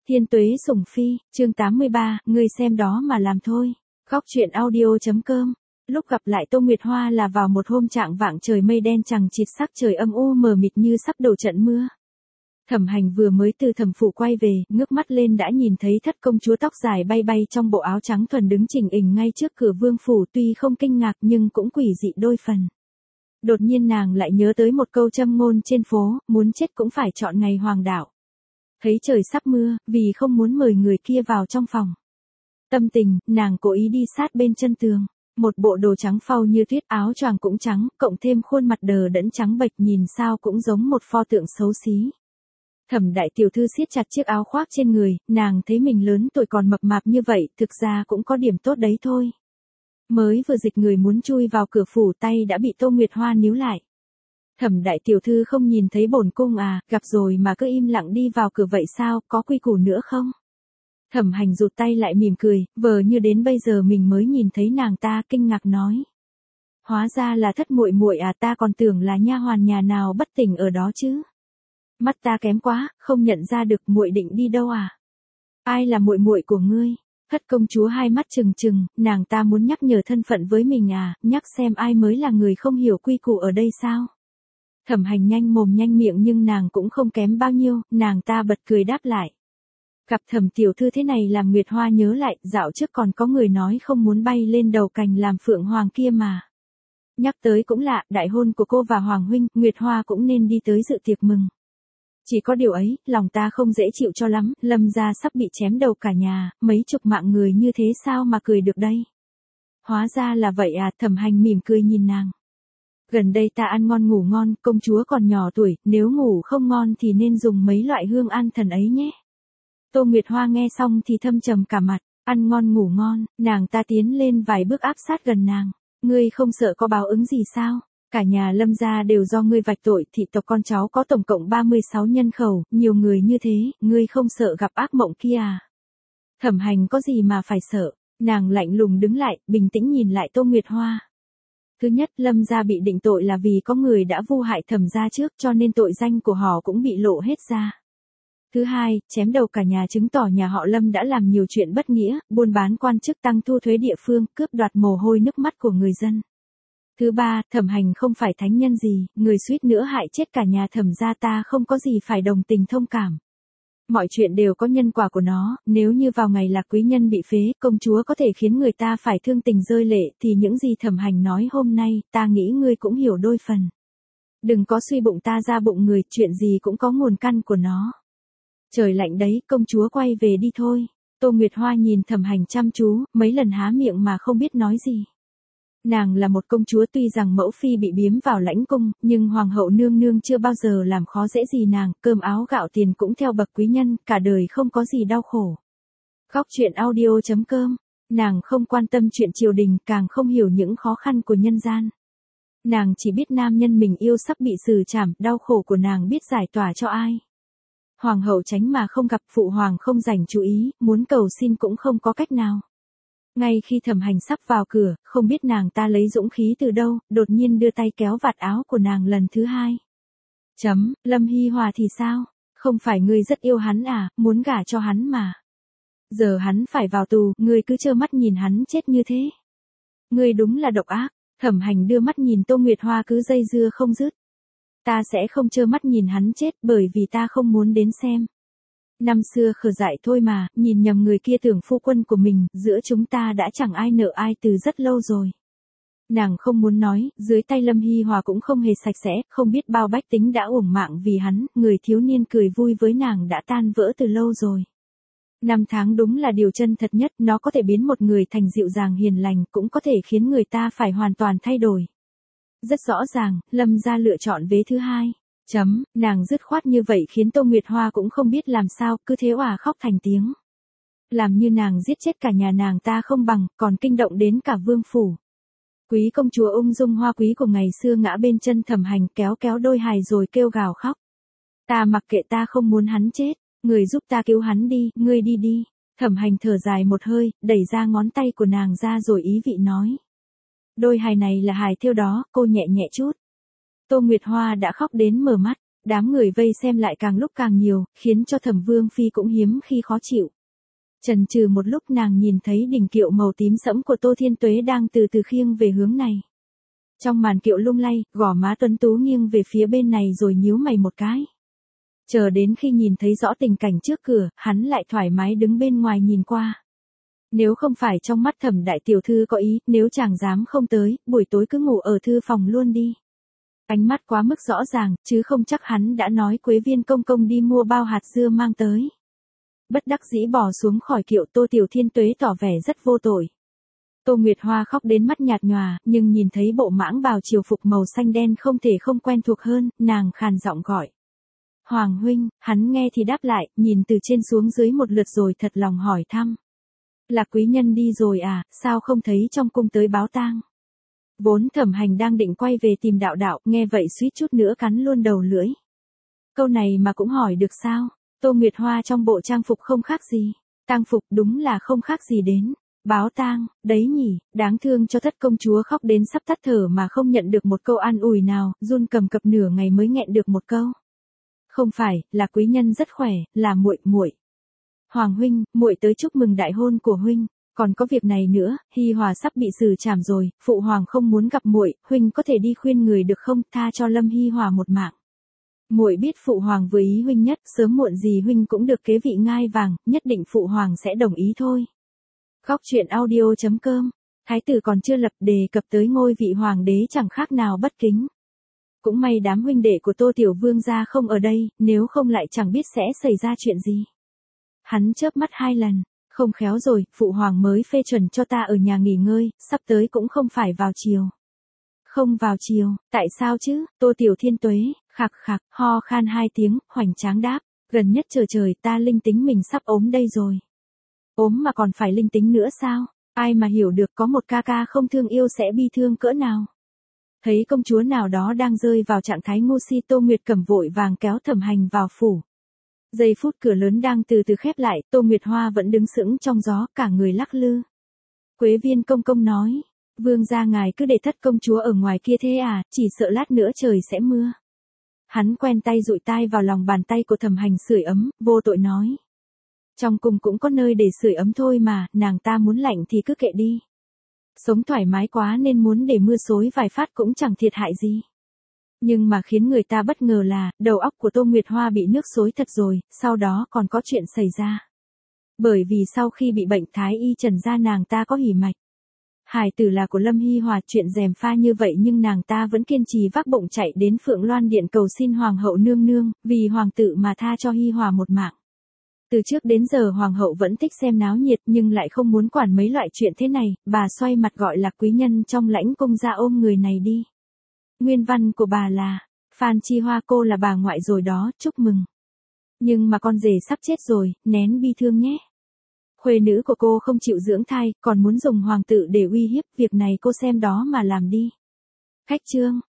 Thiên tuế sủng phi, chương 83, ngươi xem đó mà làm thôi. Góc truyện audio.com. Lúc gặp lại Tô Nguyệt Hoa là vào một hôm trạng vạng trời mây đen chằng chịt, sắc trời âm u mờ mịt như sắp đổ trận mưa. Thẩm Hành vừa mới từ Thẩm phủ quay về, ngước mắt lên đã nhìn thấy thất công chúa tóc dài bay bay trong bộ áo trắng thuần đứng chỉnh ình ngay trước cửa vương phủ, tuy không kinh ngạc nhưng cũng quỷ dị đôi phần. Đột nhiên nàng lại nhớ tới một câu châm ngôn trên phố, muốn chết cũng phải chọn ngày hoàng đạo. Thấy trời sắp mưa, vì không muốn mời người kia vào trong phòng. Tâm tình, nàng cố ý đi sát bên chân tường. Một bộ đồ trắng phau như tuyết, áo choàng cũng trắng, cộng thêm khuôn mặt đờ đẫn trắng bệch nhìn sao cũng giống một pho tượng xấu xí. Thẩm đại tiểu thư siết chặt chiếc áo khoác trên người, nàng thấy mình lớn tuổi còn mập mạp như vậy, thực ra cũng có điểm tốt đấy thôi. Mới vừa dịch người muốn chui vào cửa phủ, tay đã bị Tô Nguyệt Hoa níu lại. Thẩm đại tiểu thư không nhìn thấy bổn cung à, gặp rồi mà cứ im lặng đi vào cửa vậy sao, có quy củ nữa không? Thẩm Hành rụt tay lại mỉm cười, vờ như đến bây giờ mình mới nhìn thấy nàng ta, kinh ngạc nói. Hóa ra là thất muội muội à, ta còn tưởng là nha hoàn nhà nào bất tỉnh ở đó chứ. Mắt ta kém quá, không nhận ra được, muội định đi đâu à? Ai là muội muội của ngươi? Thất công chúa hai mắt trừng trừng, nàng ta muốn nhắc nhở thân phận với mình à, nhắc xem ai mới là người không hiểu quy củ ở đây sao? Thẩm Hành nhanh mồm nhanh miệng nhưng nàng cũng không kém bao nhiêu, nàng ta bật cười đáp lại. Gặp Thẩm tiểu thư thế này làm Nguyệt Hoa nhớ lại, dạo trước còn có người nói không muốn bay lên đầu cành làm phượng hoàng kia mà. Nhắc tới cũng lạ, đại hôn của cô và Hoàng huynh, Nguyệt Hoa cũng nên đi tới dự tiệc mừng. Chỉ có điều ấy, lòng ta không dễ chịu cho lắm, Lâm gia sắp bị chém đầu cả nhà, mấy chục mạng người như thế sao mà cười được đây. Hóa ra là vậy à, Thẩm Hành mỉm cười nhìn nàng. Gần đây ta ăn ngon ngủ ngon, công chúa còn nhỏ tuổi, nếu ngủ không ngon thì nên dùng mấy loại hương an thần ấy nhé. Tô Nguyệt Hoa nghe xong thì thâm trầm cả mặt, ăn ngon ngủ ngon, nàng ta tiến lên vài bước áp sát gần nàng. Ngươi không sợ có báo ứng gì sao? Cả nhà Lâm gia đều do ngươi vạch tội, thị tộc con cháu có tổng cộng 36 nhân khẩu, nhiều người như thế, ngươi không sợ gặp ác mộng kia à? Thẩm Hành có gì mà phải sợ? Nàng lạnh lùng đứng lại, bình tĩnh nhìn lại Tô Nguyệt Hoa. Thứ nhất, Lâm gia bị định tội là vì có người đã vu hại Thẩm gia trước, cho nên tội danh của họ cũng bị lộ hết ra. Thứ hai, chém đầu cả nhà chứng tỏ nhà họ Lâm đã làm nhiều chuyện bất nghĩa, buôn bán quan chức, tăng thu thuế địa phương, cướp đoạt mồ hôi nước mắt của người dân. Thứ ba, Thẩm Hành không phải thánh nhân gì, người suýt nữa hại chết cả nhà Thẩm gia ta không có gì phải đồng tình thông cảm. Mọi chuyện đều có nhân quả của nó, nếu như vào ngày lạc quý nhân bị phế, công chúa có thể khiến người ta phải thương tình rơi lệ, thì những gì Thẩm Hành nói hôm nay, ta nghĩ ngươi cũng hiểu đôi phần. Đừng có suy bụng ta ra bụng người, chuyện gì cũng có nguồn căn của nó. Trời lạnh đấy, công chúa quay về đi thôi. Tô Nguyệt Hoa nhìn Thẩm Hành chăm chú, mấy lần há miệng mà không biết nói gì. Nàng là một công chúa, tuy rằng mẫu phi bị biếm vào lãnh cung, nhưng hoàng hậu nương nương chưa bao giờ làm khó dễ gì nàng, cơm áo gạo tiền cũng theo bậc quý nhân, cả đời không có gì đau khổ. Góc truyện audio.com, nàng không quan tâm chuyện triều đình, càng không hiểu những khó khăn của nhân gian. Nàng chỉ biết nam nhân mình yêu sắp bị xử trảm, đau khổ của nàng biết giải tỏa cho ai. Hoàng hậu tránh mà không gặp, phụ hoàng không dành chú ý, muốn cầu xin cũng không có cách nào. Ngay khi Thẩm Hành sắp vào cửa, không biết nàng ta lấy dũng khí từ đâu, đột nhiên đưa tay kéo vạt áo của nàng lần thứ hai. Lâm Hi Hòa thì sao? Không phải ngươi rất yêu hắn à, muốn gả cho hắn mà. Giờ hắn phải vào tù, ngươi cứ trơ mắt nhìn hắn chết như thế. Ngươi đúng là độc ác. Thẩm Hành đưa mắt nhìn Tô Nguyệt Hoa cứ dây dưa không dứt. Ta sẽ không trơ mắt nhìn hắn chết, bởi vì ta không muốn đến xem. Năm xưa khờ dại thôi mà, nhìn nhầm người kia tưởng phu quân của mình, giữa chúng ta đã chẳng ai nợ ai từ rất lâu rồi. Nàng không muốn nói, dưới tay Lâm Hi Hòa cũng không hề sạch sẽ, không biết bao bách tính đã uổng mạng vì hắn, người thiếu niên cười vui với nàng đã tan vỡ từ lâu rồi. Năm tháng đúng là điều chân thật nhất, nó có thể biến một người thành dịu dàng hiền lành, cũng có thể khiến người ta phải hoàn toàn thay đổi. Rất rõ ràng, Lâm gia lựa chọn vế thứ hai. Nàng dứt khoát như vậy khiến Tô Nguyệt Hoa cũng không biết làm sao, cứ thế òa khóc thành tiếng. Làm như nàng giết chết cả nhà nàng ta không bằng, còn kinh động đến cả vương phủ. Quý công chúa ung dung hoa quý của ngày xưa ngã bên chân Thẩm Hành, kéo kéo đôi hài rồi kêu gào khóc. Ta mặc kệ, ta không muốn hắn chết, người giúp ta cứu hắn đi, ngươi đi đi. Thẩm Hành thở dài một hơi, đẩy ra ngón tay của nàng ra rồi ý vị nói. Đôi hài này là hài thêu đó, cô nhẹ nhẹ chút. Tô Nguyệt Hoa đã khóc đến mở mắt. Đám người vây xem lại càng lúc càng nhiều, khiến cho Thẩm Vương Phi cũng hiếm khi khó chịu. Chần chừ một lúc nàng nhìn thấy đỉnh kiệu màu tím sẫm của Tô Thiên Tuế đang từ từ khiêng về hướng này. Trong màn kiệu lung lay, gò má tuấn tú nghiêng về phía bên này rồi nhíu mày một cái. Chờ đến khi nhìn thấy rõ tình cảnh trước cửa, hắn lại thoải mái đứng bên ngoài nhìn qua. Nếu không phải trong mắt Thẩm đại tiểu thư có ý, nếu chàng dám không tới, buổi tối cứ ngủ ở thư phòng luôn đi. Ánh mắt quá mức rõ ràng, chứ không chắc hắn đã nói Quế Viên công công đi mua bao hạt dưa mang tới. Bất đắc dĩ bỏ xuống khỏi kiệu, Tô Tiểu Thiên Tuế tỏ vẻ rất vô tội. Tô Nguyệt Hoa khóc đến mắt nhạt nhòa, nhưng nhìn thấy bộ mãng bào triều phục màu xanh đen không thể không quen thuộc hơn, nàng khàn giọng gọi. Hoàng huynh, hắn nghe thì đáp lại, nhìn từ trên xuống dưới một lượt rồi thật lòng hỏi thăm. Là quý nhân đi rồi à, sao không thấy trong cung tới báo tang? Vốn Thẩm Hành đang định quay về tìm đạo đạo, nghe vậy suýt chút nữa cắn luôn đầu lưỡi. Câu này mà cũng hỏi được sao? Tô Nguyệt Hoa trong bộ trang phục không khác gì. Tang phục đúng là không khác gì đến. Báo tang, đấy nhỉ, đáng thương cho Thất công chúa khóc đến sắp tắt thở mà không nhận được một câu an ủi nào, run cầm cập nửa ngày mới nghẹn được một câu. Không phải, là quý nhân rất khỏe, là muội. Hoàng huynh, muội tới chúc mừng đại hôn của huynh. Còn có việc này nữa, Hi Hòa sắp bị xử trảm rồi, phụ hoàng không muốn gặp muội, huynh có thể đi khuyên người được không, tha cho Lâm Hi Hòa một mạng. Muội biết phụ hoàng vừa ý huynh nhất, sớm muộn gì huynh cũng được kế vị ngai vàng, nhất định phụ hoàng sẽ đồng ý thôi. Góc truyện audio.com. Thái tử còn chưa lập đề cập tới ngôi vị hoàng đế chẳng khác nào bất kính. Cũng may đám huynh đệ của Tô Tiểu Vương gia không ở đây, nếu không lại chẳng biết sẽ xảy ra chuyện gì. Hắn chớp mắt 2 lần. Không khéo rồi, phụ hoàng mới phê chuẩn cho ta ở nhà nghỉ ngơi, sắp tới cũng không phải vào chiều. Không vào chiều, tại sao chứ? Tô Tiểu Thiên Tuế, khạc khạc, ho khan 2 tiếng, hoành tráng đáp, gần nhất trời ta linh tính mình sắp ốm đây rồi. Ốm mà còn phải linh tính nữa sao? Ai mà hiểu được có một ca ca không thương yêu sẽ bi thương cỡ nào? Thấy công chúa nào đó đang rơi vào trạng thái ngu si, Tô Nguyệt Cẩm vội vàng kéo Thẩm Hành vào phủ. Giây phút cửa lớn đang từ từ khép lại, Tô Nguyệt Hoa vẫn đứng sững trong gió, cả người lắc lư. Quế Viên công công nói, vương gia ngài cứ để Thất công chúa ở ngoài kia thế à, chỉ sợ lát nữa trời sẽ mưa. Hắn quen tay dụi tai vào lòng bàn tay của Thẩm Hành sưởi ấm, vô tội nói. Trong cung cũng có nơi để sưởi ấm thôi mà, nàng ta muốn lạnh thì cứ kệ đi. Sống thoải mái quá nên muốn để mưa xối vài phát cũng chẳng thiệt hại gì. Nhưng mà khiến người ta bất ngờ là, đầu óc của Tô Nguyệt Hoa bị nước xối thật rồi, sau đó còn có chuyện xảy ra. Bởi vì sau khi bị bệnh thái y trần ra nàng ta có hỉ mạch. Hài tử là của Lâm Hi Hòa, chuyện gièm pha như vậy nhưng nàng ta vẫn kiên trì vác bụng chạy đến Phượng Loan Điện cầu xin Hoàng hậu nương nương, vì hoàng tử mà tha cho Hi Hòa một mạng. Từ trước đến giờ Hoàng hậu vẫn thích xem náo nhiệt nhưng lại không muốn quản mấy loại chuyện thế này, bà xoay mặt gọi là quý nhân trong lãnh cung ra ôm người này đi. Nguyên văn của bà là, Phan Chi Hoa cô là bà ngoại rồi đó, chúc mừng. Nhưng mà con rể sắp chết rồi, nén bi thương nhé. Khuê nữ của cô không chịu dưỡng thai, còn muốn dùng hoàng tử để uy hiếp, việc này cô xem đó mà làm đi. Khách chương.